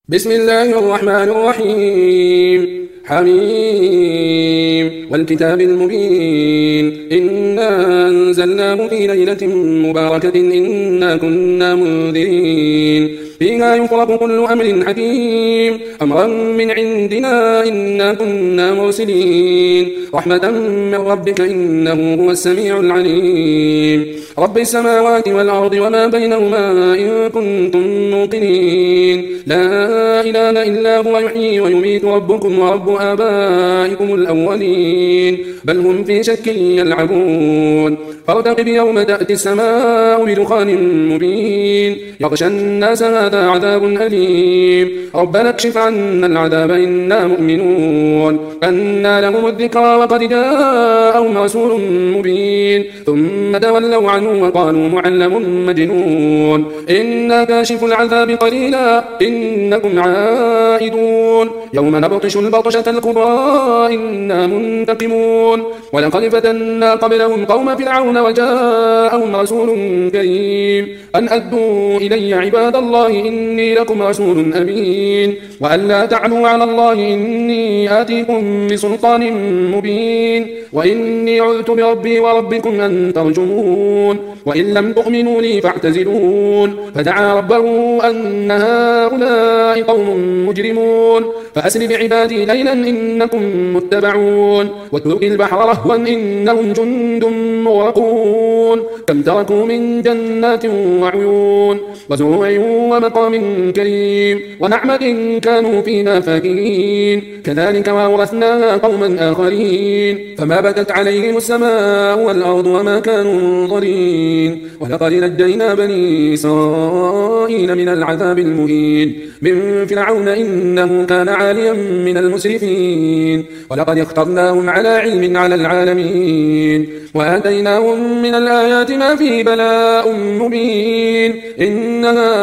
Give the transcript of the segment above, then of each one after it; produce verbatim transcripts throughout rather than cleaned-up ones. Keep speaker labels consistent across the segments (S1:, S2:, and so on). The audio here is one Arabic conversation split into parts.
S1: بسم الله الرحمن الرحيم حميم والكتاب المبين إنا أنزلناه في ليلة مباركة إنا كنا منذرين فيها يفرق كل أمر حكيم أمرا من عندنا إنا كنا مرسلين رحمة من ربك إنه هو السميع العليم رب السماوات والأرض وما بينهما إن كنتم موقنين لا إله إلا هو يحيي ويميت ربكم ورب آبائكم الأولين بل هم في شك يلعبون فارتقب يوم تأتي السماء بدخان مبين يغشى الناس هذا عذاب أليم ربنا اكشف عنا العذاب إنا مؤمنون أنى لهم الذكرى وقد جاءهم رسول مبين ثم تولوا عنه وقالوا معلم مجنون إنا كاشف العذاب قليلا إنكم عائدون يوم نبطش البطشة الكبرى إنا منتقمون ولقد فتنا قبلهم قوم فرعون وجاءهم رسول كريم أن أدوا إلي عباد الله إني لكم رسول أمين وأن لا تعلوا على الله إني آتيكم بسلطان مبين وإني عذت بربي وربكم أن ترجمون وإن لم تؤمنوا لي فاعتزلون فدعا ربه أن هؤلاء قوم مجرمون فأسر بعبادي ليلا إنكم متبعون واترك البحر رهوا إنهم جند مغرقون كم تركوا من جنات وعيون وزروع ومقام كريم ونعمة كانوا فيها فاكهين كذلك وأورثناها قوما آخرين فما بكت عليهم السماء والأرض وما كانوا منظرين ولقد نجينا بني إسرائيل من العذاب المهين من فرعون إنه كان عاليا من المسرفين ولقد اخترناهم على علم على العالمين وآتيناهم من الآيات ما فيه بلاء مبين إن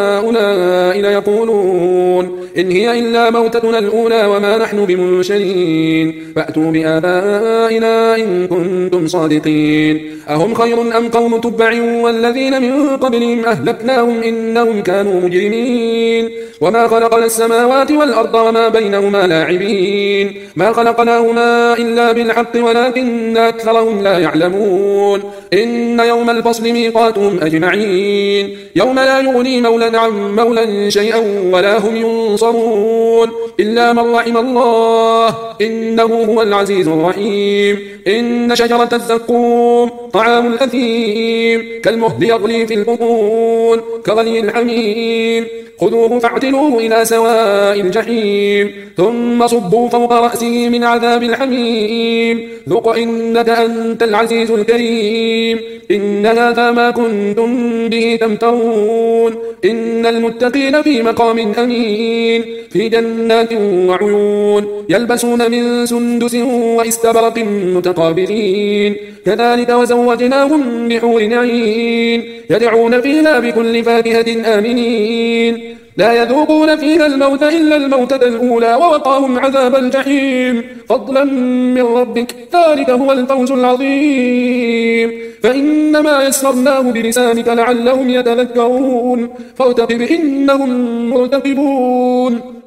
S1: هؤلاء ليقولون إن هي إلا موتتنا الأولى وما نحن بمنشرين فأتوا بآبائنا إن كنتم صادقين أهم خير أم قوم تبع والذين من قبلهم أهلكناهم إنهم كانوا مجرمين وما خلقنا السماوات والأرض وما بينهما لاعبين ما خلقناهما إلا بالحق ولكن أكثرهم لا يعلمون إن يوم الفصل ميقاتهم أجمعين يوم لا يغني مولا عن مولا شيئا ولا هم ينصرون إلا من رحم الله إنه هو العزيز الرحيم إن شجرة الزقوم طعام الأثيم كالمهل يغلي في البطون كغلي الحميم خذوه فاعتلوه إلى سواء الجحيم ثم صبوا فوق رأسه من عذاب الحميم ذق إنك أنت العزيز الكريم إن هذا ما كنتم به تمترون إن المتقين في مقام أمين في جنات وعيون يلبسون من سندس واستبرق متقابلين كذلك وزوجناهم بحور عين يدعون فيها بكل فاكهة آمنين لا يذوقون فيها الموت إلا الموتة الأولى ووقاهم عذاب الجحيم فضلا من ربك ذلك هو الفوز العظيم فإنما يسرناه بلسانك لعلهم يتذكرون فارتقب إنهم مرتقبون